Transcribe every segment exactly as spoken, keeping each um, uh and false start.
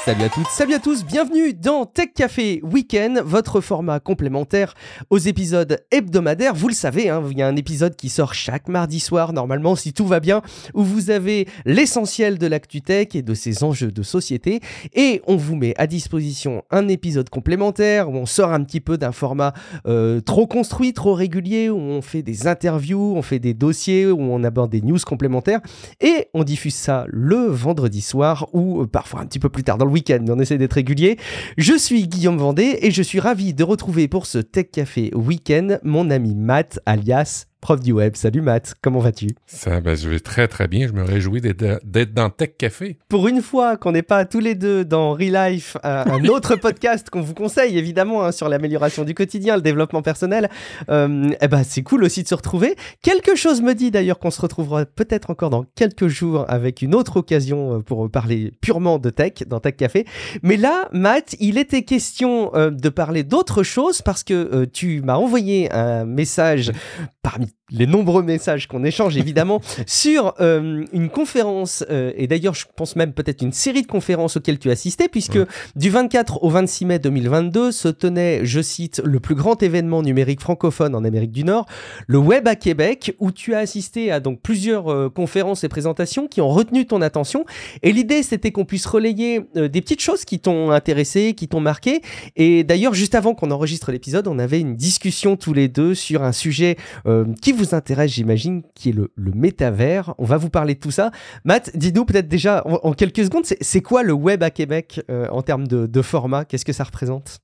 Salut à toutes, salut à tous, bienvenue dans Tech Café Week-end, votre format complémentaire aux épisodes hebdomadaires. Vous le savez, hein, il y a un épisode qui sort chaque mardi soir, normalement, si tout va bien, où vous avez l'essentiel de l'actu tech et de ses enjeux de société. Et on vous met à disposition un épisode complémentaire où on sort un petit peu d'un format euh, trop construit, trop régulier, où on fait des interviews, on fait des dossiers, où on aborde des news complémentaires. Et on diffuse ça le vendredi soir ou euh, parfois un petit peu plus tard dans le week-end, mais on essaie d'être régulier. Je suis Guillaume Vendée et je suis ravi de retrouver pour ce Tech Café Week-end mon ami Matt, alias prof du web. Salut Matt, comment vas-tu? Ça, ben, je vais très très bien, je me réjouis d'être, d'être dans Tech Café. Pour une fois qu'on n'est pas tous les deux dans Relife, un, un autre podcast qu'on vous conseille évidemment hein, sur l'amélioration du quotidien, le développement personnel, euh, eh ben, c'est cool aussi de se retrouver. Quelque chose me dit d'ailleurs qu'on se retrouvera peut-être encore dans quelques jours avec une autre occasion pour parler purement de tech dans Tech Café. Mais là, Matt, il était question euh, de parler d'autre chose parce que euh, tu m'as envoyé un message parmi les nombreux messages qu'on échange évidemment sur euh, une conférence euh, et d'ailleurs je pense même peut-être une série de conférences auxquelles tu as assisté puisque ouais. Du vingt-quatre au vingt-six mai deux mille vingt-deux se tenait, je cite, le plus grand événement numérique francophone en Amérique du Nord, le Web à Québec, où tu as assisté à donc plusieurs euh, conférences et présentations qui ont retenu ton attention et l'idée c'était qu'on puisse relayer euh, des petites choses qui t'ont intéressé, qui t'ont marqué et d'ailleurs juste avant qu'on enregistre l'épisode on avait une discussion tous les deux sur un sujet euh, qui vous intéresse, j'imagine, qui est le, le métavers. On va vous parler de tout ça. Matt, dis-nous peut-être déjà en, en quelques secondes, c'est, c'est quoi le Web à Québec euh, en termes de, de format? Qu'est-ce que ça représente?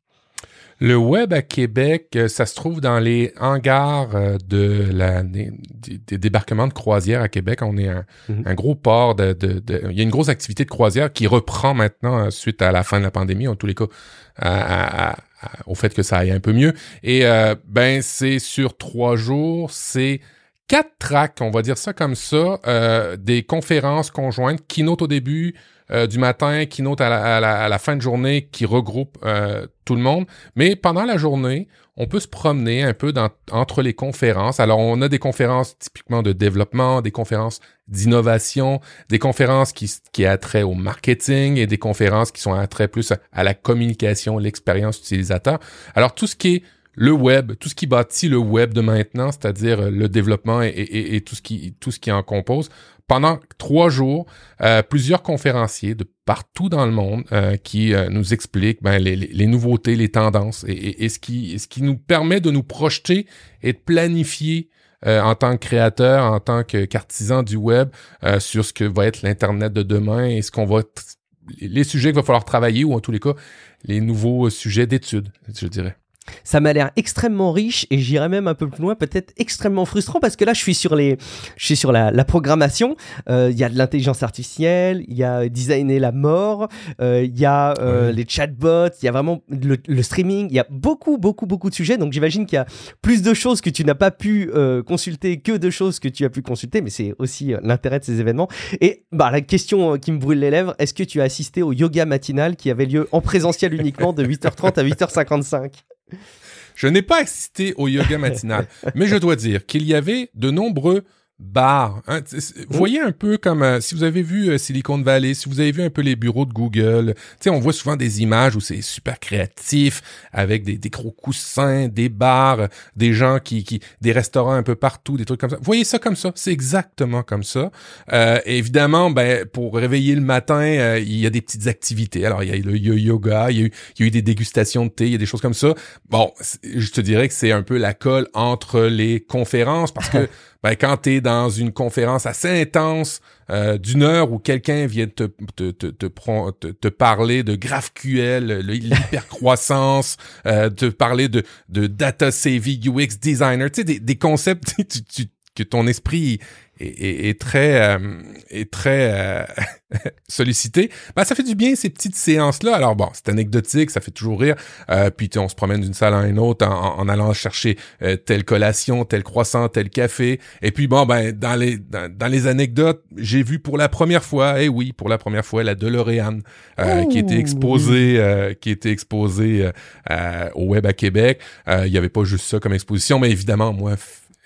Le Web à Québec, ça se trouve dans les hangars de la, des, des débarquements de croisière à Québec. On est un, mm-hmm. un gros port de, de, de... Il y a une grosse activité de croisière qui reprend maintenant suite à la fin de la pandémie, en tous les cas, à, à, à, au fait que ça aille un peu mieux. Et euh, ben c'est sur trois jours, c'est quatre tracks, on va dire ça comme ça, euh, des conférences conjointes, keynote au début euh, du matin, keynote à la, à, la, à la fin de journée qui regroupe euh, tout le monde. Mais pendant la journée, on peut se promener un peu dans, entre les conférences. Alors, on a des conférences typiquement de développement, des conférences d'innovation, des conférences qui, qui a trait au marketing et des conférences qui sont à trait plus à, à la communication, l'expérience utilisateur. Alors, tout ce qui est le web, tout ce qui bâtit le web de maintenant, c'est-à-dire le développement et, et, et tout ce qui, tout ce qui en compose. Pendant trois jours, euh, plusieurs conférenciers de partout dans le monde euh, qui euh, nous expliquent ben, les, les nouveautés, les tendances et, et, et ce qui, ce qui nous permet de nous projeter et de planifier euh, en tant que créateur, en tant que, qu'artisan du web euh, sur ce que va être l'Internet de demain et ce qu'on va t- les sujets qu'il va falloir travailler ou en tous les cas les nouveaux sujets d'études, je dirais. Ça m'a l'air extrêmement riche et j'irais même un peu plus loin, peut-être extrêmement frustrant parce que là je suis sur les, je suis sur la, la programmation. Il euh, y a de l'intelligence artificielle, il y a designer la mort, il euh, y a euh, ouais. les chatbots, il y a vraiment le, le streaming. Il y a beaucoup, beaucoup, beaucoup de sujets. Donc j'imagine qu'il y a plus de choses que tu n'as pas pu euh, consulter que de choses que tu as pu consulter, mais c'est aussi euh, l'intérêt de ces événements. Et bah la question euh, qui me brûle les lèvres, est-ce que tu as assisté au yoga matinal qui avait lieu en présentiel uniquement de huit heures trente à huit heures cinquante-cinq? Je n'ai pas assisté au yoga matinal, mais je dois dire qu'il y avait de nombreux bars. Hein. Vous voyez un peu comme euh, si vous avez vu euh, Silicon Valley, si vous avez vu un peu les bureaux de Google, tu sais, on voit souvent des images où c'est super créatif, avec des, des gros coussins, des bars, des gens qui, qui, des restaurants un peu partout, des trucs comme ça. Vous voyez ça comme ça, c'est exactement comme ça. Euh, évidemment, ben pour réveiller le matin, euh, il y a des petites activités. Alors il y a le yoga, il y a eu, il y a eu des dégustations de thé, il y a des choses comme ça. Bon, je te dirais que c'est un peu la colle entre les conférences parce que ben, quand t'es dans une conférence assez intense euh, d'une heure où quelqu'un vient te te te te, te, te parler de GraphQL, l'hypercroissance, euh, te parler de de data savvy U X designer, tu sais des, des concepts tu, tu, que ton esprit est, est, est très euh, est très euh, sollicité, ben ça fait du bien ces petites séances-là. Alors bon, c'est anecdotique, ça fait toujours rire. Euh, puis on se promène d'une salle à une autre en, en allant chercher euh, telle collation, tel croissant, tel café. Et puis bon, ben dans les dans, dans les anecdotes, j'ai vu pour la première fois, eh oui, pour la première fois, la DeLorean euh, qui était exposée, euh, qui était exposée euh, euh, au Web à Québec. Euh, il y avait pas juste ça comme exposition, mais évidemment, moi.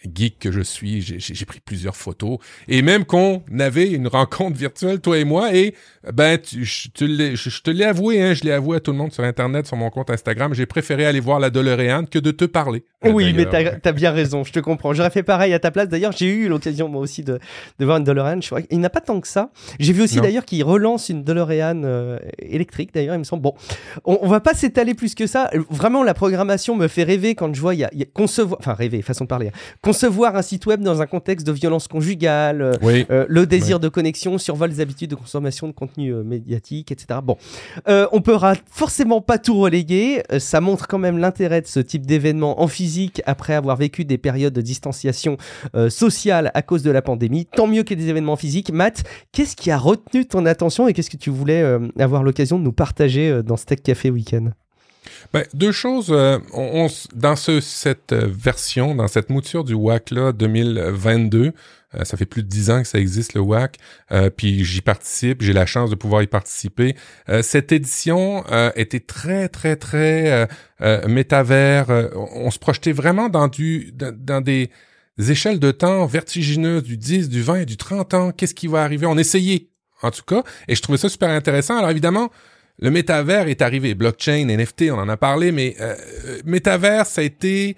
geek que je suis, j'ai, j'ai pris plusieurs photos. Et même qu'on avait une rencontre virtuelle, toi et moi, et ben, tu, je, te l'ai, je, je te l'ai avoué, hein, je l'ai avoué à tout le monde sur Internet, sur mon compte Instagram, j'ai préféré aller voir la DeLorean que de te parler. Oui, mais t'as, t'as bien raison, je te comprends. J'aurais fait pareil à ta place. D'ailleurs, j'ai eu l'occasion, moi aussi, de, de voir une DeLorean. Je crois qu'il n'y en a pas tant que ça. J'ai vu aussi, non. d'ailleurs, qu'il relance une DeLorean euh, électrique, d'ailleurs, il me semble. Bon, on, on va pas s'étaler plus que ça. Vraiment, la programmation me fait rêver quand je vois, il y a, il y a concevoir, enfin, rêver, façon de parler, hein. Concevoir un site web dans un contexte de violence conjugale, euh, oui. euh, le désir oui. de connexion, survol des habitudes de consommation de contenu euh, médiatique, et cetera. Bon, euh, on peut ra- forcément pas tout reléguer. Euh, ça montre quand même l'intérêt de ce type d'événement en physique après avoir vécu des périodes de distanciation euh, sociale à cause de la pandémie. Tant mieux qu'il y ait des événements physiques. Matt, qu'est-ce qui a retenu ton attention et qu'est-ce que tu voulais euh, avoir l'occasion de nous partager euh, dans ce Tech Café Week-end? Ben, deux choses. Euh, on, on, dans ce, cette version, dans cette mouture du W A C là deux mille vingt-deux, euh, ça fait plus de dix ans que ça existe, le W A C, euh, puis j'y participe, j'ai la chance de pouvoir y participer. Euh, cette édition euh, était très, très, très euh, euh, métavers. Euh, on, on se projetait vraiment dans, du, dans, dans des, des échelles de temps vertigineuses, du dix, du vingt, du trente ans. Qu'est-ce qui va arriver? On essayait, en tout cas, et je trouvais ça super intéressant. Alors évidemment, le métavers est arrivé, blockchain, N F T, on en a parlé, mais euh, métavers, ça a été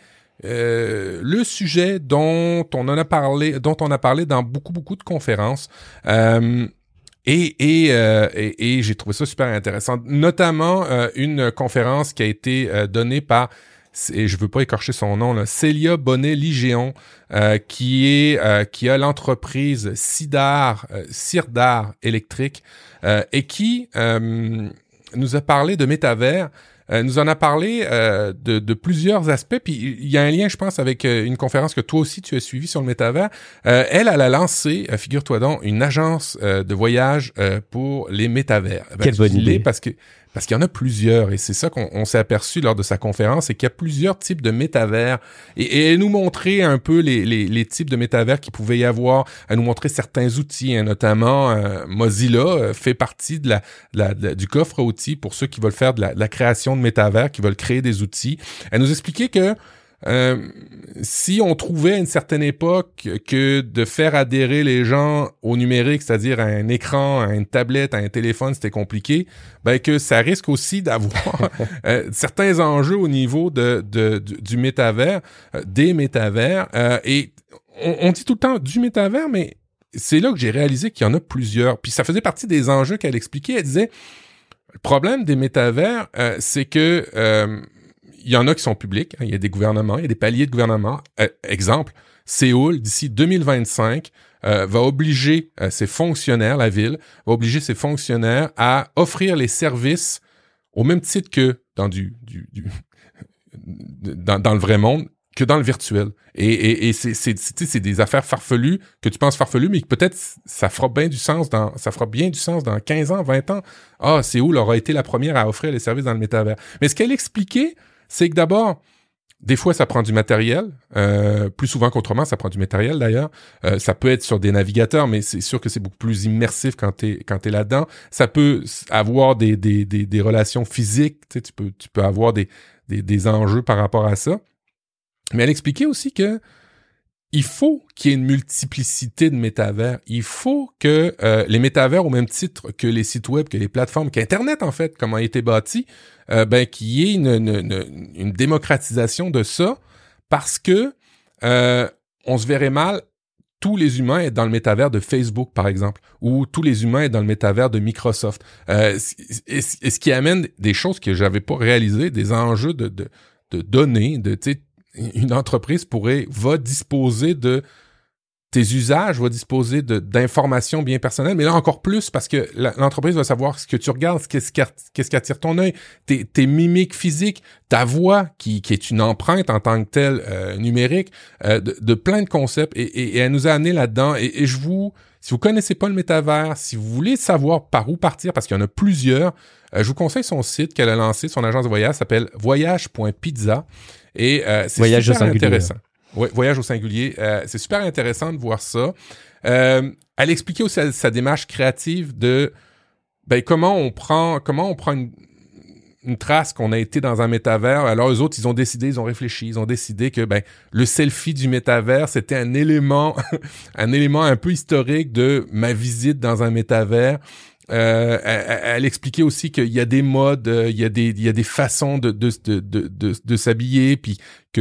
euh, le sujet dont on en a parlé, dont on a parlé dans beaucoup beaucoup de conférences, euh, et et, euh, et et j'ai trouvé ça super intéressant, notamment euh, une conférence qui a été euh, donnée par, et je veux pas écorcher son nom là, Célia Bonnet-Ligéon, euh, qui est euh, qui a l'entreprise Sirdar, euh, Sirdar électrique, euh, et qui euh, nous a parlé de métavers, euh, nous en a parlé euh, de, de plusieurs aspects, puis il y a un lien, je pense, avec euh, une conférence que toi aussi tu as suivie sur le métavers. Euh, elle, elle a lancé, euh, figure-toi donc, une agence euh, de voyage euh, pour les métavers. Ben, Quelle bonne idée. Parce que Parce qu'il y en a plusieurs, et c'est ça qu'on on s'est aperçu lors de sa conférence, c'est qu'il y a plusieurs types de métavers, et, et elle nous montrait un peu les, les, les types de métavers qu'il pouvait y avoir, elle nous montrait certains outils, hein, notamment euh, Mozilla euh, fait partie de la, de la, de, du coffre à outils pour ceux qui veulent faire de la, de la création de métavers, qui veulent créer des outils. Elle nous expliquait que Euh, si on trouvait à une certaine époque que de faire adhérer les gens au numérique, c'est-à-dire à un écran, à une tablette, à un téléphone, c'était compliqué, ben que ça risque aussi d'avoir euh, certains enjeux au niveau de, de, de du métavers, euh, des métavers, euh, et on, on dit tout le temps du métavers, mais c'est là que j'ai réalisé qu'il y en a plusieurs. Puis ça faisait partie des enjeux qu'elle expliquait. Elle disait, le problème des métavers, euh, c'est que euh, il y en a qui sont publics, hein, il y a des gouvernements, il y a des paliers de gouvernement. Euh, exemple, Séoul, d'ici deux mille vingt-cinq, euh, va obliger euh, ses fonctionnaires, la ville, va obliger ses fonctionnaires à offrir les services au même titre que dans du, du, du dans, dans le vrai monde, que dans le virtuel. Et, et, et c'est, c'est, c'est, c'est des affaires farfelues que tu penses farfelues, mais que peut-être ça fera bien du sens dans, ça fera bien du sens dans quinze ans, vingt ans. Ah, Séoul aura été la première à offrir les services dans le métavers. Mais ce qu'elle expliquait, c'est que d'abord, des fois, ça prend du matériel. Euh, plus souvent qu'autrement, ça prend du matériel, d'ailleurs. Euh, ça peut être sur des navigateurs, mais c'est sûr que c'est beaucoup plus immersif quand t'es, quand t'es là-dedans. Ça peut avoir des, des, des, des relations physiques. Tu sais, tu peux, tu peux avoir des, des, des enjeux par rapport à ça. Mais elle expliquait aussi que il faut qu'il y ait une multiplicité de métavers. Il faut que euh, les métavers, au même titre que les sites web, que les plateformes, qu'Internet, en fait, comment a été bâti, euh, ben, qu'il y ait une, une, une, une démocratisation de ça, parce que euh, on se verrait mal tous les humains être dans le métavers de Facebook, par exemple, ou tous les humains être dans le métavers de Microsoft. Euh, et, et ce qui amène des choses que j'avais pas réalisées, des enjeux de, de, de données, de, tu sais, une entreprise pourrait, va disposer de tes usages, va disposer de, d'informations bien personnelles, mais là encore plus parce que la, l'entreprise va savoir ce que tu regardes, qu'est-ce qui, qu'est-ce qui attire ton œil, tes, tes mimiques physiques, ta voix qui, qui est une empreinte en tant que telle euh, numérique, euh, de, de plein de concepts, et, et, et elle nous a amené là-dedans. Et, et je vous, si vous connaissez pas le métavers, si vous voulez savoir par où partir, parce qu'il y en a plusieurs, euh, je vous conseille son site qu'elle a lancé, son agence de voyage s'appelle voyage point pizza. Et euh, c'est voyage super intéressant. Oui, voyage au singulier. Euh, c'est super intéressant de voir ça. Euh, elle expliquait aussi sa, sa démarche créative de ben comment on prend comment on prend une, une trace qu'on a été dans un métavers. Alors, eux autres, ils ont décidé, ils ont réfléchi, ils ont décidé que ben le selfie du métavers, c'était un élément, un élément un peu historique de ma visite dans un métavers. Euh, elle, elle expliquait aussi qu'il y a des modes, euh, il y a des, il y a des façons de de de de, de, de s'habiller, puis que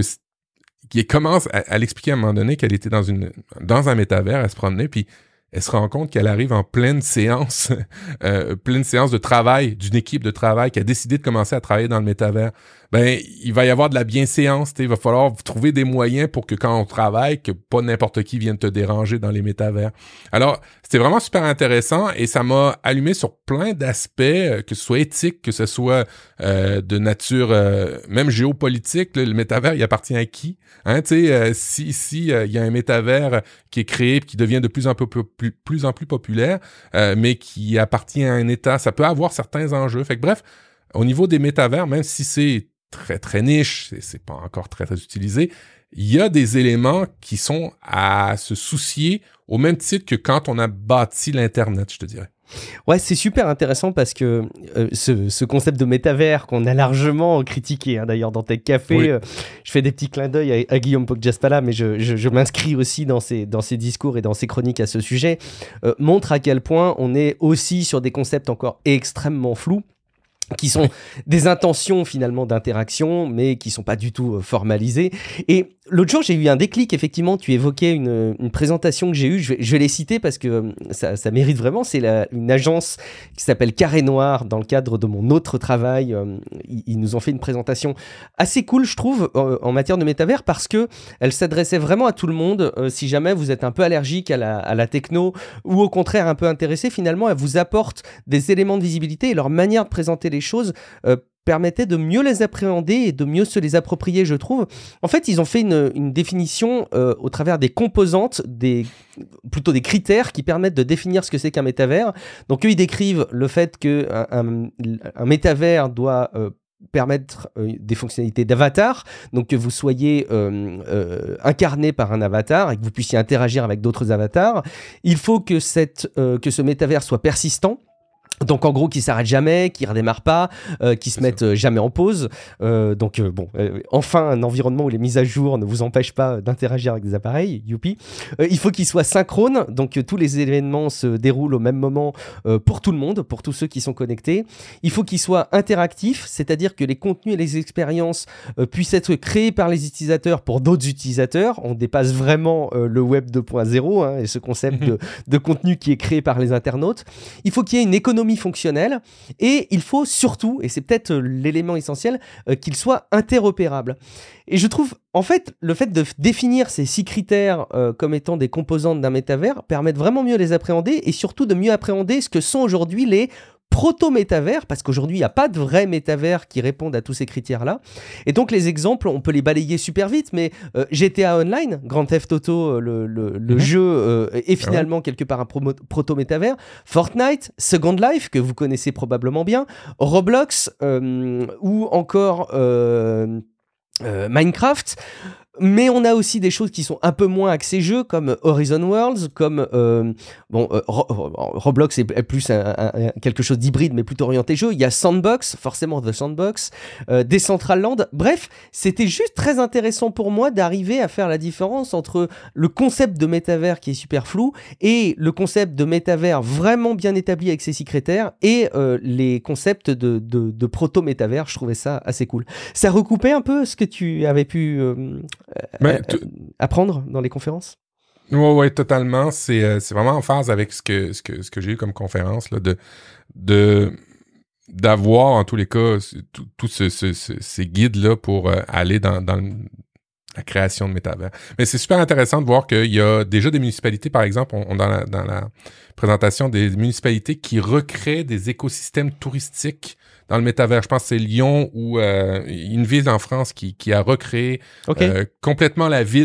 qui commence à, à l'expliquer à un moment donné qu'elle était dans une dans un métavers, elle se promenait, puis elle se rend compte qu'elle arrive en pleine séance, euh, pleine séance de travail d'une équipe de travail qui a décidé de commencer à travailler dans le métavers. Ben, il va y avoir de la bienséance, il va falloir trouver des moyens pour que quand on travaille, que pas n'importe qui vienne te déranger dans les métavers. Alors, c'était vraiment super intéressant et ça m'a allumé sur plein d'aspects, euh, que ce soit éthique, que ce soit euh, de nature euh, même géopolitique. Là, le métavers, il appartient à qui? Hein, tu sais, euh, si si euh, il y a un métavers qui est créé, qui devient de plus en plus plus, plus en plus populaire, euh, mais qui appartient à un État, ça peut avoir certains enjeux. Fait que bref, au niveau des métavers, même si c'est très, très niche, c'est, c'est pas encore très, très utilisé, il y a des éléments qui sont à se soucier au même titre que quand on a bâti l'Internet, je te dirais. Ouais, c'est super intéressant parce que euh, ce, ce concept de métavers qu'on a largement critiqué, hein, d'ailleurs dans Tech Café, oui. euh, je fais des petits clins d'œil à, à Guillaume Poggiaspala, mais je, je, je m'inscris aussi dans ses, dans ses discours et dans ses chroniques à ce sujet, euh, montre à quel point on est aussi sur des concepts encore extrêmement flous, qui sont des intentions finalement d'interaction, mais qui sont pas du tout euh, formalisées. Et l'autre jour, j'ai eu un déclic, effectivement, tu évoquais une, une présentation que j'ai eue, je vais, je vais les citer parce que ça, ça mérite vraiment, c'est la, une agence qui s'appelle Carré Noir, dans le cadre de mon autre travail, euh, ils, ils nous ont fait une présentation assez cool, je trouve, euh, en matière de métavers, parce que elle s'adressait vraiment à tout le monde. Euh, si jamais vous êtes un peu allergique à la, à la techno, ou au contraire un peu intéressé, finalement, elle vous apporte des éléments de visibilité et leur manière de présenter les choses euh, permettait de mieux les appréhender et de mieux se les approprier, je trouve. En fait, ils ont fait une, une définition euh, au travers des composantes, des, plutôt des critères qui permettent de définir ce que c'est qu'un métavers. Donc, eux, ils décrivent le fait qu'un un, un métavers doit euh, permettre euh, des fonctionnalités d'avatar, donc que vous soyez euh, euh, incarné par un avatar et que vous puissiez interagir avec d'autres avatars. Il faut que, cette, euh, que ce métavers soit persistant. Donc en gros, qui s'arrête jamais, qui redémarre pas, euh, qui se mettent euh, jamais en pause. Euh, donc euh, bon, euh, enfin un environnement où les mises à jour ne vous empêchent pas d'interagir avec des appareils. Youpi. Euh, il faut qu'il soit synchrone, donc euh, tous les événements se déroulent au même moment euh, pour tout le monde, pour tous ceux qui sont connectés. Il faut qu'il soit interactif, c'est-à-dire que les contenus et les expériences euh, puissent être créés par les utilisateurs pour d'autres utilisateurs. On dépasse vraiment euh, le web deux point zéro hein, et ce concept de, de contenu qui est créé par les internautes. Il faut qu'il y ait une économie fonctionnelle et il faut surtout, et c'est peut-être l'élément essentiel, euh, qu'il soit interopérable. Et je trouve, en fait, le fait de définir ces six critères euh, comme étant des composantes d'un métavers permet de vraiment mieux les appréhender et surtout de mieux appréhender ce que sont aujourd'hui les proto-métavers, parce qu'aujourd'hui, il n'y a pas de vrais métavers qui répondent à tous ces critères-là. Et donc, les exemples, on peut les balayer super vite, mais euh, G T A Online, Grand Theft Auto, le, le, le mmh. jeu, euh, est finalement ouais. quelque part un pro- proto-métavers. Fortnite, Second Life, que vous connaissez probablement bien. Roblox, euh, ou encore euh, euh, Minecraft. Mais on a aussi des choses qui sont un peu moins axées jeux, comme Horizon Worlds, comme euh, bon euh, Ro- Roblox est plus un, un, un, quelque chose d'hybride, mais plutôt orienté jeu. Il y a Sandbox, forcément The Sandbox, euh, Decentraland. Bref, c'était juste très intéressant pour moi d'arriver à faire la différence entre le concept de métavers qui est super flou et le concept de métavers vraiment bien établi avec ses six critères et euh, les concepts de, de, de proto-métavers. Je trouvais ça assez cool. Ça recoupait un peu ce que tu avais pu euh, Ben, euh, apprendre dans les conférences? Oui, ouais, totalement. C'est, euh, c'est vraiment en phase avec ce que, ce que, ce que j'ai eu comme conférence, là, de, de, d'avoir, en tous les cas, tous ce, ce, ce, ces guides-là pour euh, aller dans, dans le, la création de métavers. Mais c'est super intéressant de voir qu'il y a déjà des municipalités, par exemple, on, on dans, la, dans la présentation, des municipalités qui recréent des écosystèmes touristiques dans le métavers. Je pense que c'est Lyon ou euh, une ville en France qui, qui a recréé okay. euh, complètement la ville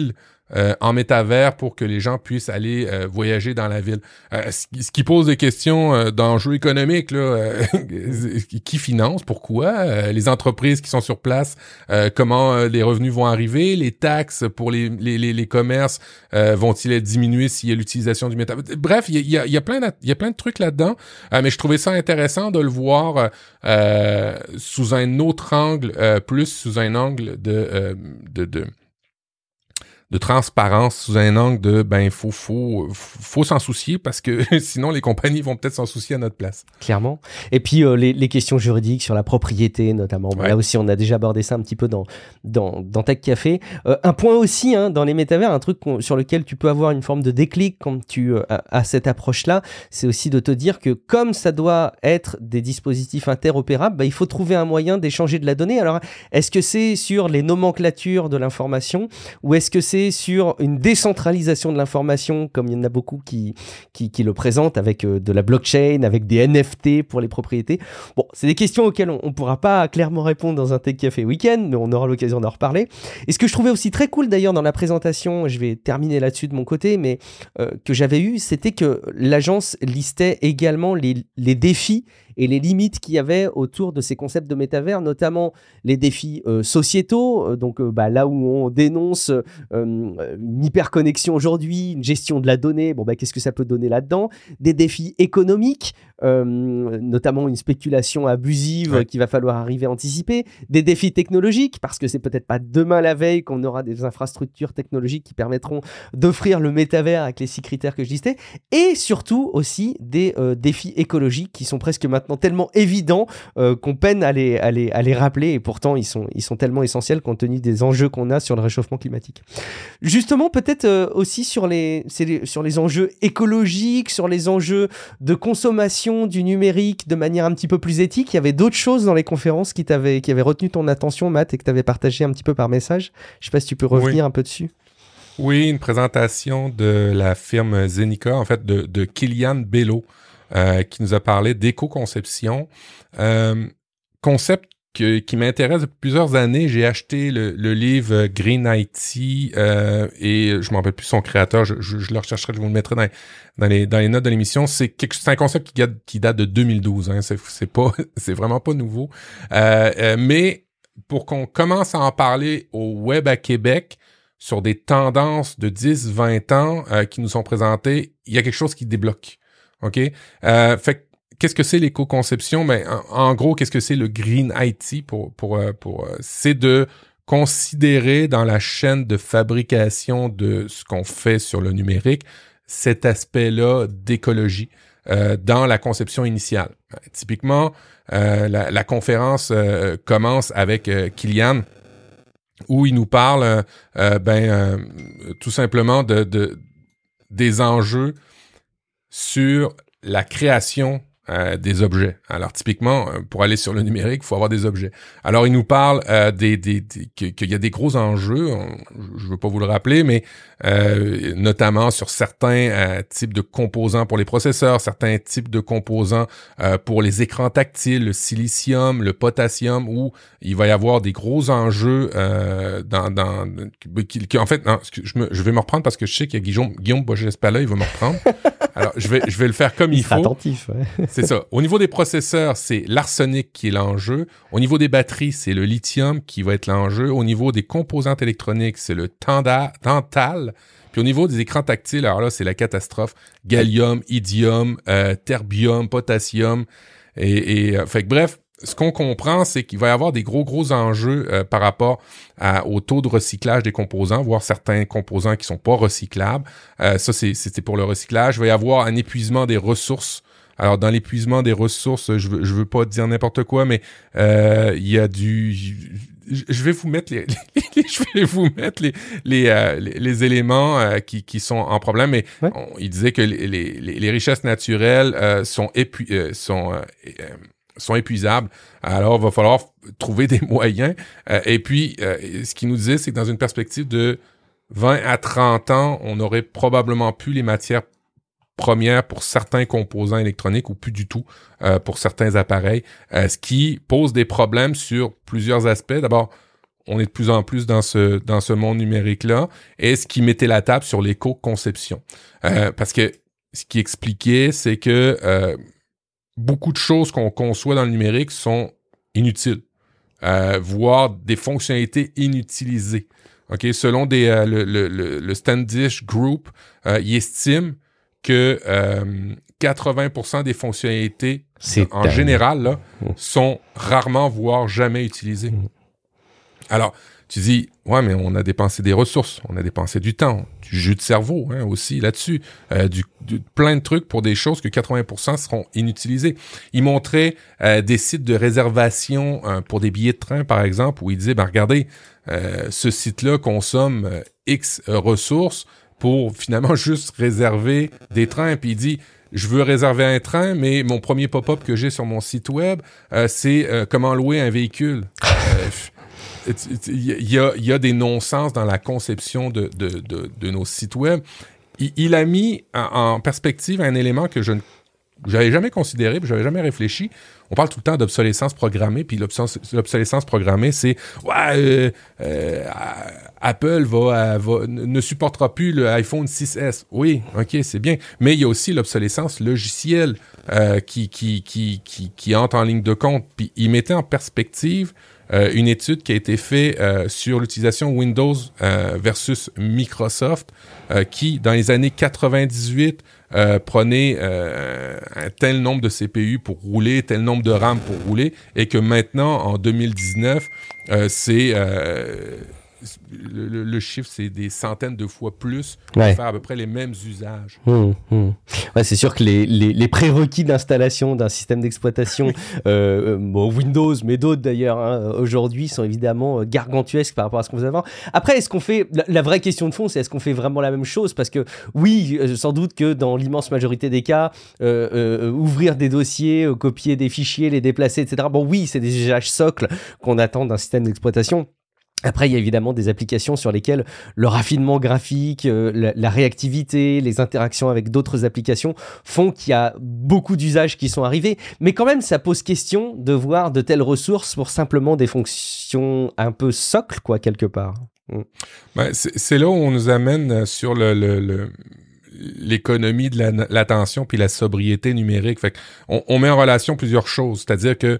euh, en métavers pour que les gens puissent aller euh, voyager dans la ville. Euh, ce, ce qui pose des questions euh, d'enjeux économiques, là, euh, qui finance, pourquoi, euh, les entreprises qui sont sur place, euh, comment euh, les revenus vont arriver, les taxes pour les, les, les, les commerces euh, vont-ils être diminués s'il y a l'utilisation du métavers. Bref, il y a, y a plein de, il y a plein de trucs là-dedans, euh, mais je trouvais ça intéressant de le voir euh, sous un autre angle, euh, plus sous un angle de, euh, de, de de transparence, sous un angle de ben faut faut faut s'en soucier parce que sinon les compagnies vont peut-être s'en soucier à notre place. Clairement. Et puis euh, les, les questions juridiques sur la propriété notamment. Bon, ouais. Là aussi on a déjà abordé ça un petit peu dans dans dans Tech Café. Euh, un point aussi hein, dans les métavers, un truc sur lequel tu peux avoir une forme de déclic quand tu euh, as cette approche-là, c'est aussi de te dire que comme ça doit être des dispositifs interopérables, bah, il faut trouver un moyen d'échanger de la donnée. Alors est-ce que c'est sur les nomenclatures de l'information ou est-ce que c'est sur une décentralisation de l'information, comme il y en a beaucoup qui, qui, qui le présentent avec euh, de la blockchain, avec des N F T pour les propriétés. Bon, c'est des questions auxquelles on ne pourra pas clairement répondre dans un Tech Café Week-end, mais on aura l'occasion d'en reparler. Et ce que je trouvais aussi très cool d'ailleurs dans la présentation, je vais terminer là-dessus de mon côté, mais euh, que j'avais eu, c'était que l'agence listait également les, les défis et les limites qu'il y avait autour de ces concepts de métavers, notamment les défis euh, sociétaux, euh, donc euh, bah, là où on dénonce euh, une hyperconnexion aujourd'hui, une gestion de la donnée, bon, bah, qu'est-ce que ça peut donner là-dedans, des défis économiques, euh, notamment une spéculation abusive ouais. qu'il va falloir arriver à anticiper, des défis technologiques, parce que c'est peut-être pas demain la veille qu'on aura des infrastructures technologiques qui permettront d'offrir le métavers avec les six critères que je listais, et surtout aussi des euh, défis écologiques qui sont presque maintenant tellement évidents euh, qu'on peine à les, à, les, à les rappeler, et pourtant ils sont, ils sont tellement essentiels compte tenu des enjeux qu'on a sur le réchauffement climatique. Justement, peut-être euh, aussi sur les, les, sur les enjeux écologiques, sur les enjeux de consommation du numérique de manière un petit peu plus éthique, il y avait d'autres choses dans les conférences qui, t'avaient, qui avaient retenu ton attention, Matt, et que tu avais partagé un petit peu par message. Je ne sais pas si tu peux revenir oui. un peu dessus. Oui, une présentation de la firme Zenica, en fait, de, de Kylian Bello, Euh, qui nous a parlé d'éco-conception. Euh, concept que, qui m'intéresse depuis plusieurs années. J'ai acheté le, le livre Green I T euh, et je m'en rappelle plus son créateur. Je, je, je le rechercherai, je vous le mettrai dans, dans, les, dans les notes de l'émission. C'est, quelque, c'est un concept qui, qui date de deux mille douze. Hein. C'est, c'est, pas, c'est vraiment pas nouveau. Euh, euh, mais pour qu'on commence à en parler au web à Québec, sur des tendances de dix vingt ans euh, qui nous sont présentées, il y a quelque chose qui débloque. OK? Euh, fait qu'est-ce que c'est l'éco-conception? Ben, en, en gros, qu'est-ce que c'est le Green I T pour, pour, pour, euh, c'est de considérer dans la chaîne de fabrication de ce qu'on fait sur le numérique, cet aspect-là d'écologie, euh, dans la conception initiale. Euh, typiquement, euh, la, la conférence, euh, commence avec, euh, Kylian, où il nous parle, euh, euh, ben, euh, tout simplement de, de, des enjeux sur la création euh, des objets. Alors, typiquement, pour aller sur le numérique, il faut avoir des objets. Alors, il nous parle euh, des, des, des qu'il y a des gros enjeux, on, je ne veux pas vous le rappeler, mais euh, notamment sur certains euh, types de composants pour les processeurs, certains types de composants euh, pour les écrans tactiles, le silicium, le potassium, où il va y avoir des gros enjeux euh, dans... dans qui, qui, en fait, non, je, me, je vais me reprendre parce que je sais qu'il y a Guillaume, Guillaume Boget-Espala, il va me reprendre. Alors, je vais, je vais le faire comme il, il faut. Attentif, ouais. C'est ça. Au niveau des processeurs, c'est l'arsenic qui est l'enjeu. Au niveau des batteries, c'est le lithium qui va être l'enjeu. Au niveau des composantes électroniques, c'est le tanda, tantal. Puis au niveau des écrans tactiles, alors là, c'est la catastrophe. Gallium, idium, euh, terbium, potassium. Et, et euh, fait que bref, ce qu'on comprend, c'est qu'il va y avoir des gros, gros enjeux euh, par rapport à, au taux de recyclage des composants, voire certains composants qui sont pas recyclables. Euh, ça, c'est, c'était pour le recyclage. Il va y avoir un épuisement des ressources. Alors, dans l'épuisement des ressources, je veux, je veux pas dire n'importe quoi, mais euh, il y a du... Je vais vous mettre les, les je vais vous mettre les les, euh, les, les éléments euh, qui qui sont en problème. Mais ouais. on, il disait que les les, les richesses naturelles euh, sont épu, euh, sont euh, euh, sont épuisables. Alors, il va falloir trouver des moyens. Euh, et puis, euh, ce qu'il nous disait, c'est que dans une perspective de vingt à trente ans, on aurait probablement plus les matières premières pour certains composants électroniques ou plus du tout euh, pour certains appareils, euh, ce qui pose des problèmes sur plusieurs aspects. D'abord, on est de plus en plus dans ce, dans ce monde numérique-là, est ce qui mettait la table sur l'éco-conception. Euh, parce que ce qui expliquait, c'est que euh, beaucoup de choses qu'on conçoit dans le numérique sont inutiles, euh, voire des fonctionnalités inutilisées. Ok, selon des, euh, le, le, le, le Standish Group, euh, il estime que euh, quatre-vingts pour cent des fonctionnalités, c'est en dingue. Général, là, mmh. sont rarement, voire jamais utilisées. Mmh. Alors, tu dis, ouais, mais on a dépensé des ressources, on a dépensé du temps, du jus de cerveau hein, aussi là-dessus, euh, du, du, plein de trucs pour des choses que quatre-vingts pour cent seront inutilisées. Il montrait euh, des sites de réservation euh, pour des billets de train, par exemple, où il disait, ben regardez, euh, ce site-là consomme euh, X euh, ressources pour finalement juste réserver des trains. Puis il dit, je veux réserver un train, mais mon premier pop-up que j'ai sur mon site web, euh, c'est euh, comment louer un véhicule. Euh, Il y, a, il y a des non-sens dans la conception de, de, de, de nos sites web. Il, il a mis en, en perspective un élément que je n'avais jamais considéré, puis j'avais jamais réfléchi. On parle tout le temps d'obsolescence programmée, puis l'obsolescence, l'obsolescence programmée, c'est ouais, euh, euh, Apple va, va, ne supportera plus le iPhone six S. Oui, ok, c'est bien. Mais il y a aussi l'obsolescence logicielle euh, qui, qui, qui, qui, qui entre en ligne de compte. Puis il mettait en perspective Euh, une étude qui a été faite euh, sur l'utilisation Windows euh, versus Microsoft, euh, qui, dans les années quatre-vingt-dix-huit, euh, prenait euh, un tel nombre de C P U pour rouler, tel nombre de RAM pour rouler, et que maintenant, en deux mille dix-neuf, euh, c'est... Euh, Le, le, le chiffre, c'est des centaines de fois plus pour ouais. faire à peu près les mêmes usages. Mmh, mmh. Ouais, c'est sûr que les, les, les prérequis d'installation d'un système d'exploitation, euh, bon, Windows, mais d'autres d'ailleurs, hein, aujourd'hui, sont évidemment gargantuesques par rapport à ce qu'on faisait avant. Après, est-ce qu'on fait... La, la vraie question de fond, c'est est-ce qu'on fait vraiment la même chose ? Parce que oui, euh, sans doute que dans l'immense majorité des cas, euh, euh, ouvrir des dossiers, euh, copier des fichiers, les déplacer, et cetera. Bon, oui, c'est des usages socles qu'on attend d'un système d'exploitation. Après, il y a évidemment des applications sur lesquelles le raffinement graphique, euh, la, la réactivité, les interactions avec d'autres applications font qu'il y a beaucoup d'usages qui sont arrivés. Mais quand même, ça pose question de voir de telles ressources pour simplement des fonctions un peu socles, quoi, quelque part. Mm. Ben, c'est, c'est là où on nous amène sur le... le, le... l'économie de la, l'attention puis la sobriété numérique. Fait qu'on on met en relation plusieurs choses, c'est-à-dire que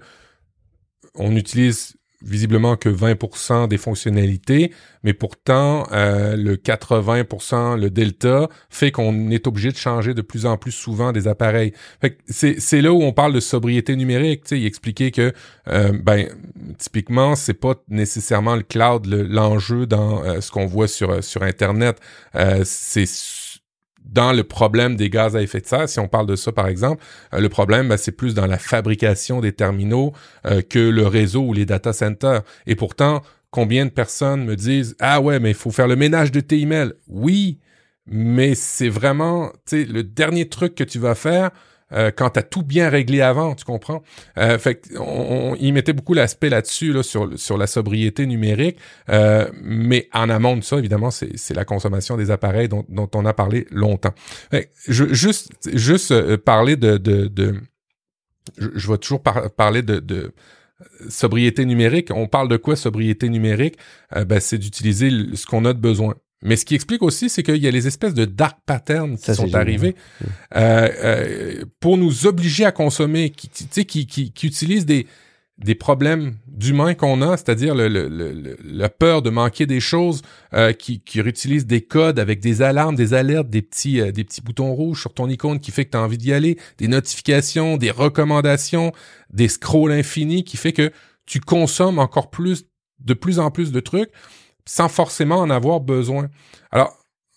on utilise visiblement que vingt pour cent des fonctionnalités, mais pourtant euh, le quatre-vingts pour cent, le delta, fait qu'on est obligé de changer de plus en plus souvent des appareils. Fait que c'est, c'est là où on parle de sobriété numérique. Tu sais, il expliquait que euh, ben typiquement c'est pas nécessairement le cloud le, l'enjeu dans euh, ce qu'on voit sur sur Internet. Euh, c'est dans le problème des gaz à effet de serre, si on parle de ça, par exemple, euh, le problème, ben, c'est plus dans la fabrication des terminaux euh, que le réseau ou les data centers. Et pourtant, combien de personnes me disent « Ah ouais, mais il faut faire le ménage de tes emails. » Oui, mais c'est vraiment, tu sais, le dernier truc que tu vas faire euh, quand t'as tout bien réglé avant, tu comprends? Euh, fait qu'on on, il mettait beaucoup l'aspect là-dessus, là, sur, sur la sobriété numérique, euh, mais en amont de ça, évidemment, c'est, c'est la consommation des appareils dont, dont on a parlé longtemps. Fait, je, juste juste euh, parler de... de, de je, je vais toujours par, parler de... de sobriété numérique. On parle de quoi, sobriété numérique? Euh, ben, c'est d'utiliser ce qu'on a de besoin. Mais ce qui explique aussi, c'est qu'il y a les espèces de dark patterns qui Ça, sont arrivés euh, euh, pour nous obliger à consommer, qui, tu sais, qui, qui, qui utilisent des, des problèmes d'humains qu'on a, c'est-à-dire le, le, le, la peur de manquer des choses, euh, qui, qui réutilisent des codes avec des alarmes, des alertes, des petits, euh, des petits boutons rouges sur ton icône qui fait que tu as envie d'y aller, des notifications, des recommandations, des scrolls infinis qui fait que tu consommes encore plus, de plus en plus de trucs, sans forcément en avoir besoin. Alors,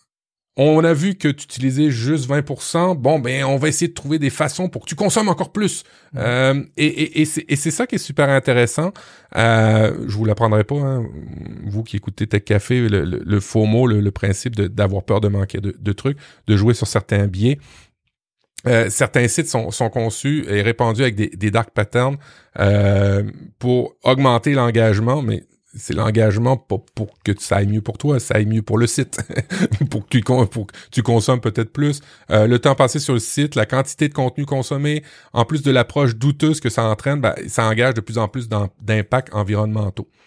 on a vu que tu utilisais juste vingt pour cent. Bon, ben, on va essayer de trouver des façons pour que tu consommes encore plus. Mmh. Euh, et, et, et, c'est, et c'est ça qui est super intéressant. Euh, je vous l'apprendrai pas, hein, vous qui écoutez Tech Café, le, le, le FOMO, le, le principe de, d'avoir peur de manquer de, de trucs, de jouer sur certains biais. Euh, certains sites sont, sont conçus et répandus avec des, des dark patterns euh, pour augmenter l'engagement, mais c'est l'engagement pas pour que ça aille mieux pour toi, ça aille mieux pour le site, pour, que tu, pour que tu consommes peut-être plus. Euh, le temps passé sur le site, la quantité de contenu consommé, en plus de l'approche douteuse que ça entraîne, ben, ça engage de plus en plus d'impacts environnementaux.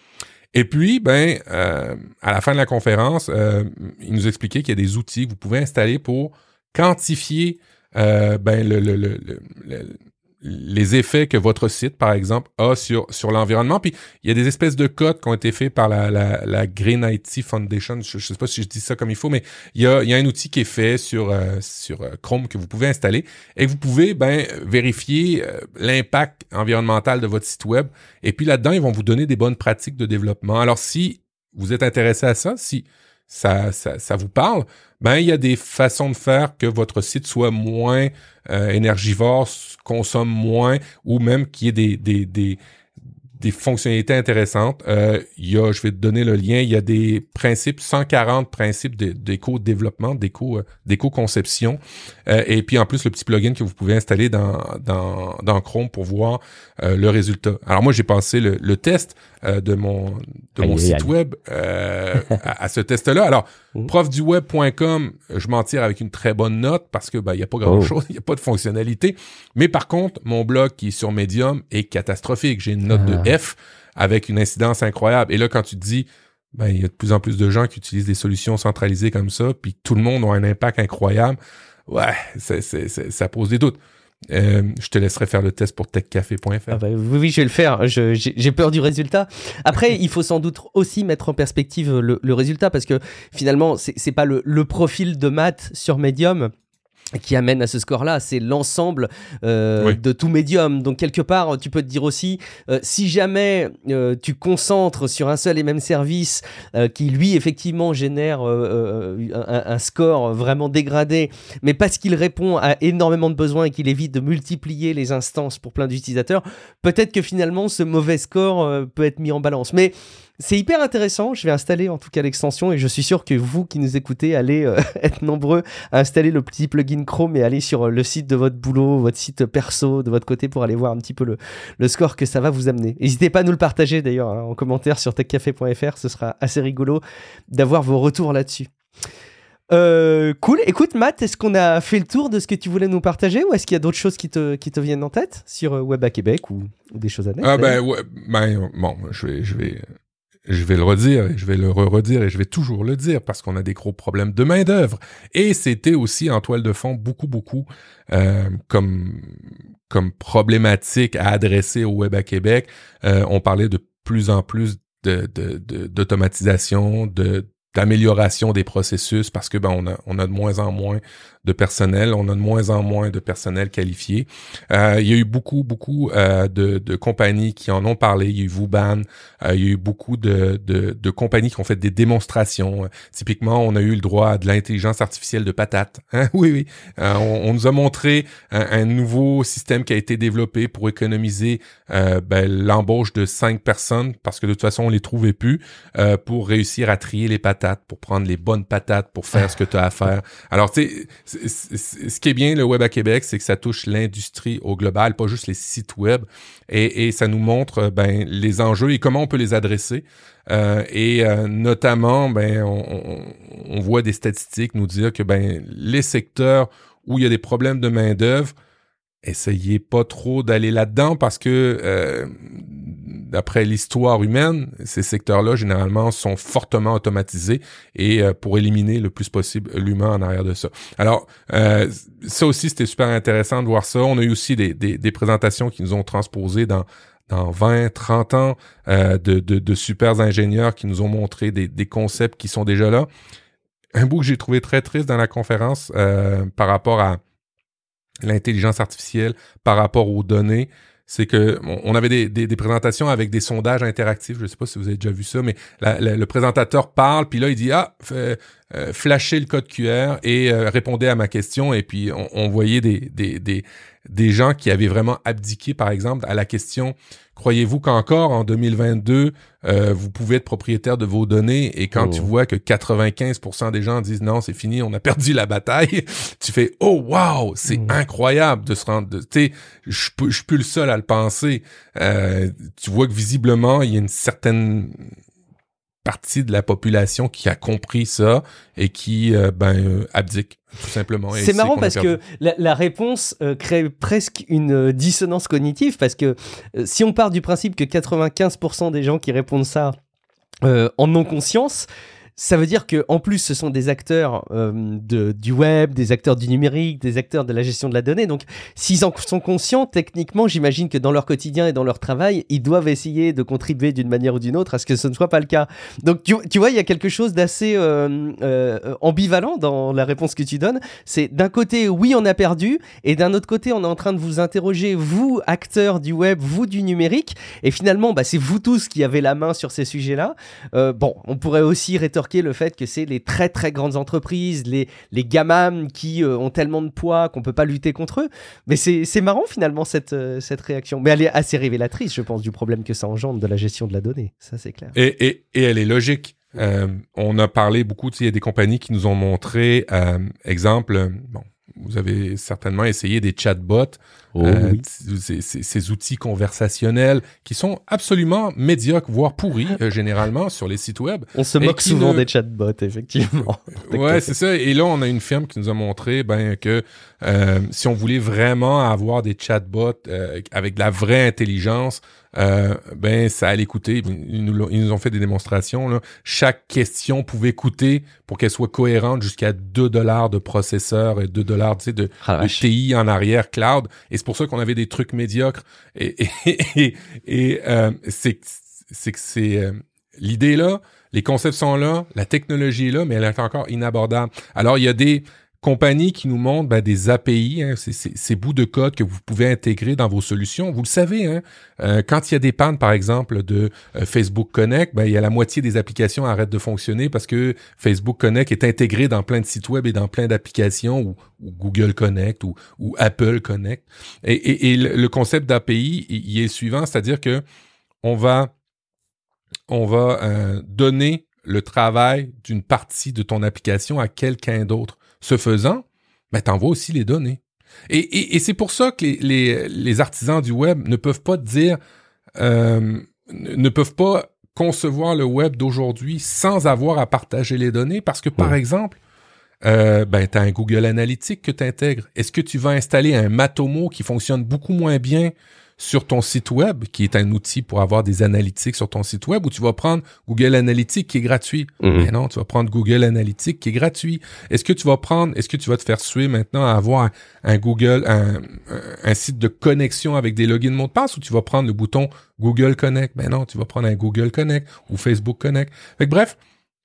Et puis, ben, euh, à la fin de la conférence, euh, il nous expliquait qu'il y a des outils que vous pouvez installer pour quantifier euh, ben, le, le, le, le, le les effets que votre site, par exemple, a sur, sur l'environnement. Puis, il y a des espèces de codes qui ont été faits par la, la, la Green I T Foundation. Je ne sais pas si je dis ça comme il faut, mais il y a, il y a un outil qui est fait sur, euh, sur Chrome que vous pouvez installer et que vous pouvez ben, vérifier euh, l'impact environnemental de votre site web. Et puis, là-dedans, ils vont vous donner des bonnes pratiques de développement. Alors, si vous êtes intéressé à ça, si ça, ça, ça vous parle, ben, il y a des façons de faire que votre site soit moins euh, énergivore, consomme moins, ou même qu'il y ait des, des, des, des fonctionnalités intéressantes. Euh, il y a, je vais te donner le lien, il y a des principes, cent quarante principes de, d'éco-développement, d'éco, euh, d'éco-conception. Euh, et puis, en plus, le petit plugin que vous pouvez installer dans, dans, dans Chrome pour voir euh, le résultat. Alors, moi, j'ai passé le, le test euh, de mon, de mon aïe, site aïe. web euh, à, à ce test-là. Alors, prof du web point com, je m'en tire avec une très bonne note parce que ben, il n'y a pas grand-chose, il oh. n'y a pas de fonctionnalité. Mais par contre, mon blog qui est sur Medium est catastrophique. J'ai une note ah. de F avec une incidence incroyable. Et là, quand tu te dis, ben, il y a de plus en plus de gens qui utilisent des solutions centralisées comme ça, puis tout le monde a un impact incroyable, ouais, c'est, c'est, c'est, ça pose des doutes. Euh, je te laisserai faire le test pour tech café point f r. Ah bah, oui, oui, je vais le faire. Je, j'ai, j'ai peur du résultat. Après, il faut sans doute aussi mettre en perspective le, le résultat parce que finalement, c'est, c'est pas le, le profil de Matt sur Medium qui amène à ce score-là, c'est l'ensemble euh, oui. de tout médium. Donc, quelque part, tu peux te dire aussi, euh, si jamais euh, tu concentres sur un seul et même service euh, qui, lui, effectivement, génère euh, un, un score vraiment dégradé, mais parce qu'il répond à énormément de besoins et qu'il évite de multiplier les instances pour plein d'utilisateurs, peut-être que finalement, ce mauvais score euh, peut être mis en balance. Mais c'est hyper intéressant, je vais installer en tout cas l'extension et je suis sûr que vous qui nous écoutez allez euh, être nombreux à installer le petit plugin Chrome et aller sur le site de votre boulot, votre site perso de votre côté pour aller voir un petit peu le, le score que ça va vous amener. N'hésitez pas à nous le partager d'ailleurs hein, en commentaire sur tech café point f r, ce sera assez rigolo d'avoir vos retours là-dessus. Euh, cool, écoute Matt, est-ce qu'on a fait le tour de ce que tu voulais nous partager ou est-ce qu'il y a d'autres choses qui te, qui te viennent en tête sur Web à Québec ou, ou des choses à mettre? Ah ben, ouais, ben bon, je vais... Je vais... Je vais le redire, et je vais le re-redire, et je vais toujours le dire, parce qu'on a des gros problèmes de main-d'œuvre. Et c'était aussi en toile de fond beaucoup, beaucoup euh, comme, comme problématique à adresser au Web à Québec. Euh, on parlait de plus en plus de, de, de, d'automatisation, de d'amélioration des processus, parce que ben on a, on a de moins en moins de personnel, on a de moins en moins de personnel qualifié. Euh, il y a eu beaucoup, beaucoup euh, de, de compagnies qui en ont parlé. Il y a eu Vuban, euh, il y a eu beaucoup de, de, de compagnies qui ont fait des démonstrations. Euh, typiquement, on a eu le droit à de l'intelligence artificielle de patate. Hein? Oui, oui. Euh, on, on nous a montré un, un nouveau système qui a été développé pour économiser euh, ben, l'embauche de cinq personnes, parce que de toute façon, on les trouvait plus, euh, pour réussir à trier les patates, pour prendre les bonnes patates, pour faire ce que tu as à faire. Alors, tu sais, ce qui est bien, le Web à Québec, c'est que ça touche l'industrie au global, pas juste les sites web, et, et ça nous montre ben les enjeux et comment on peut les adresser. Euh, et euh, notamment, ben on, on, on voit des statistiques nous dire que ben les secteurs où il y a des problèmes de main d'œuvre, essayez pas trop d'aller là-dedans parce que euh, d'après l'histoire humaine, ces secteurs-là, généralement, sont fortement automatisés et euh, pour éliminer le plus possible l'humain en arrière de ça. Alors, euh, ça aussi, c'était super intéressant de voir ça. On a eu aussi des, des, des présentations qui nous ont transposé dans dans vingt, trente ans euh, de, de, de super ingénieurs qui nous ont montré des, des concepts qui sont déjà là. Un bout que j'ai trouvé très triste dans la conférence euh, par rapport à l'intelligence artificielle, par rapport aux données, c'est que on avait des, des, des présentations avec des sondages interactifs. Je ne sais pas si vous avez déjà vu ça, mais la, la, le présentateur parle, puis là, il dit « Ah, f- euh, flashez le code Q R et euh, répondez à ma question. » Et puis, on, on voyait des, des, des, des gens qui avaient vraiment abdiqué, par exemple, à la question « Croyez-vous qu'encore en deux mille vingt-deux, euh, vous pouvez être propriétaire de vos données? » Et quand oh. tu vois que quatre-vingt-quinze pour cent des gens disent « Non, c'est fini, on a perdu la bataille. » Tu fais « Oh, wow, c'est mmh. incroyable de se rendre... » Tu sais, je je suis plus le seul à le penser. Euh, tu vois que visiblement, il y a une certaine partie de la population qui a compris ça et qui euh, ben euh, abdique tout simplement. C'est marrant parce que la, la réponse euh, crée presque une euh, dissonance cognitive parce que euh, si on part du principe que quatre-vingt-quinze pour cent des gens qui répondent ça euh, en non-conscience. Ça veut dire qu'en plus, ce sont des acteurs euh, de, du web, des acteurs du numérique, des acteurs de la gestion de la donnée. Donc, s'ils en sont conscients, techniquement, j'imagine que dans leur quotidien et dans leur travail, ils doivent essayer de contribuer d'une manière ou d'une autre à ce que ce ne soit pas le cas. Donc, tu, tu vois, il y a quelque chose d'assez euh, euh, ambivalent dans la réponse que tu donnes. C'est d'un côté, oui, on a perdu, et d'un autre côté, on est en train de vous interroger, vous, acteurs du web, vous, du numérique, et finalement, bah, c'est vous tous qui avez la main sur ces sujets-là. Euh, bon, on pourrait aussi rétorquer le fait que c'est les très très grandes entreprises, les, les gamins qui euh, ont tellement de poids qu'on peut pas lutter contre eux. Mais c'est, c'est marrant finalement cette, euh, cette réaction. Mais elle est assez révélatrice, je pense, du problème que ça engendre de la gestion de la donnée. Ça, c'est clair. Et, et, et elle est logique. Euh, on a parlé beaucoup, il y a des compagnies qui nous ont montré, euh, exemple, bon, vous avez certainement essayé des chatbots, oh, euh, oui. ces, ces, ces outils conversationnels qui sont absolument médiocres, voire pourris, euh, généralement, sur les sites web. On se moque souvent ne... des chatbots, effectivement. Ouais, c'est ça. Et là, on a une firme qui nous a montré ben, que euh, si on voulait vraiment avoir des chatbots euh, avec de la vraie intelligence, Euh, ben ça allait coûter, ils nous, ils nous ont fait des démonstrations là. Chaque question pouvait coûter, pour qu'elle soit cohérente, jusqu'à deux dollars de processeur et deux dollars tu sais, de, ah, de T I en arrière cloud, et c'est pour ça qu'on avait des trucs médiocres, et, et, et, et euh, c'est, c'est que c'est euh, l'idée là, les concepts sont là, la technologie est là, mais elle est encore inabordable. Alors il y a des compagnies qui nous montrent ben, des A P I, hein, c'est, c'est, ces bouts de code que vous pouvez intégrer dans vos solutions. Vous le savez, hein, euh, quand il y a des pannes, par exemple, de euh, Facebook Connect, ben, il y a la moitié des applications qui arrêtent de fonctionner parce que Facebook Connect est intégré dans plein de sites web et dans plein d'applications, ou, ou Google Connect, ou, ou Apple Connect. Et, et, et le concept d'A P I, il, il est le suivant, c'est-à-dire que on va, on va euh, donner le travail d'une partie de ton application à quelqu'un d'autre. Ce faisant, ben, t'envoies aussi les données. Et, et, et c'est pour ça que les, les, les artisans du web ne peuvent pas dire, euh, ne peuvent pas concevoir le web d'aujourd'hui sans avoir à partager les données, parce que, par ouais. exemple, euh, ben, t'as un Google Analytics que t'intègres. Est-ce que tu vas installer un Matomo qui fonctionne beaucoup moins bien sur ton site web, qui est un outil pour avoir des analytics sur ton site web, ou tu vas prendre Google Analytics qui est gratuit? Mm-hmm. Mais non, tu vas prendre Google Analytics qui est gratuit. Est-ce que tu vas prendre, est-ce que tu vas te faire suer maintenant à avoir un, un Google, un, un site de connexion avec des logins mots de passe, ou tu vas prendre le bouton Google Connect? Mais non, tu vas prendre un Google Connect ou Facebook Connect. Fait que bref,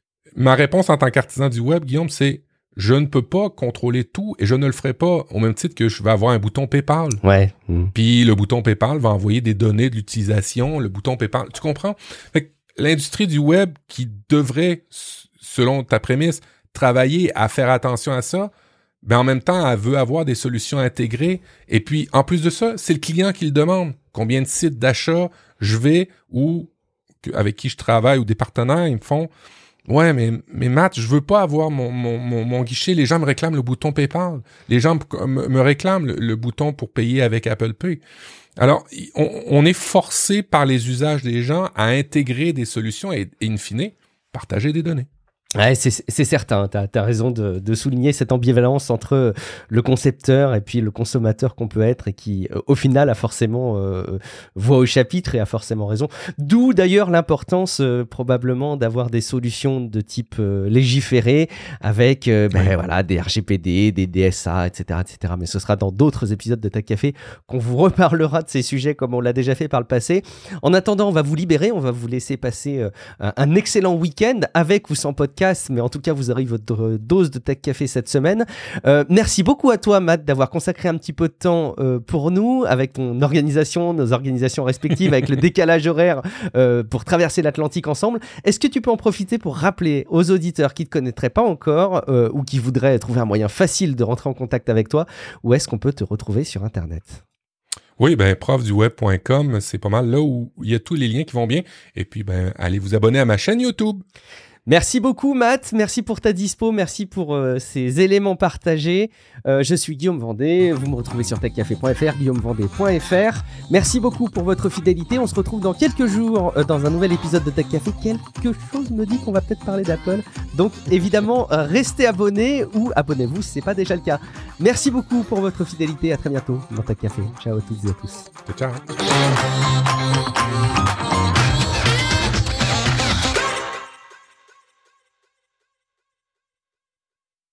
ma réponse en tant qu'artisan du web, Guillaume, c'est je ne peux pas contrôler tout, et je ne le ferai pas au même titre que je vais avoir un bouton PayPal. Ouais. Mmh. Puis le bouton PayPal va envoyer des données de l'utilisation, le bouton PayPal. Tu comprends? Fait que l'industrie du web qui devrait, selon ta prémisse, travailler à faire attention à ça, ben en même temps, elle veut avoir des solutions intégrées. Et puis, en plus de ça, c'est le client qui le demande. Combien de sites d'achat je vais, ou avec qui je travaille, ou des partenaires, ils me font... Ouais, mais, mais Matt, je veux pas avoir mon, mon, mon, mon guichet. Les gens me réclament le bouton PayPal. Les gens me, me réclament le, le bouton pour payer avec Apple Pay. Alors, on, on est forcé par les usages des gens à intégrer des solutions et, et in fine, partager des données. Ouais, c'est, c'est certain, tu as raison de, de souligner cette ambivalence entre le concepteur et puis le consommateur qu'on peut être, et qui, au final, a forcément euh, voix au chapitre et a forcément raison. D'où d'ailleurs l'importance euh, probablement d'avoir des solutions de type euh, légiféré, avec euh, ben, ouais. voilà, des R G P D, des D S A, et cetera, et cetera. Mais ce sera dans d'autres épisodes de Tech Café qu'on vous reparlera de ces sujets comme on l'a déjà fait par le passé. En attendant, on va vous libérer, on va vous laisser passer euh, un excellent week-end avec ou sans podcast. Mais en tout cas, vous aurez votre dose de Tech Café cette semaine. Euh, merci beaucoup à toi, Matt, d'avoir consacré un petit peu de temps euh, pour nous, avec ton organisation, nos organisations respectives, avec le décalage horaire euh, pour traverser l'Atlantique ensemble. Est-ce que tu peux en profiter pour rappeler aux auditeurs qui ne te connaîtraient pas encore euh, ou qui voudraient trouver un moyen facile de rentrer en contact avec toi, où est-ce qu'on peut te retrouver sur Internet? Oui, ben prof du web point com, c'est pas mal là où il y a tous les liens qui vont bien. Et puis, ben allez vous abonner à ma chaîne YouTube. Merci beaucoup, Matt. Merci pour ta dispo. Merci pour euh, ces éléments partagés. Euh, je suis Guillaume Vendée. Vous me retrouvez sur tech café point f r, guillaume vendée point f r. Merci beaucoup pour votre fidélité. On se retrouve dans quelques jours euh, dans un nouvel épisode de Tech Café. Quelque chose me dit qu'on va peut-être parler d'Apple. Donc, évidemment, euh, restez abonnés ou abonnez-vous si ce n'est pas déjà le cas. Merci beaucoup pour votre fidélité. À très bientôt dans Tech Café. Ciao à toutes et à tous. Ciao.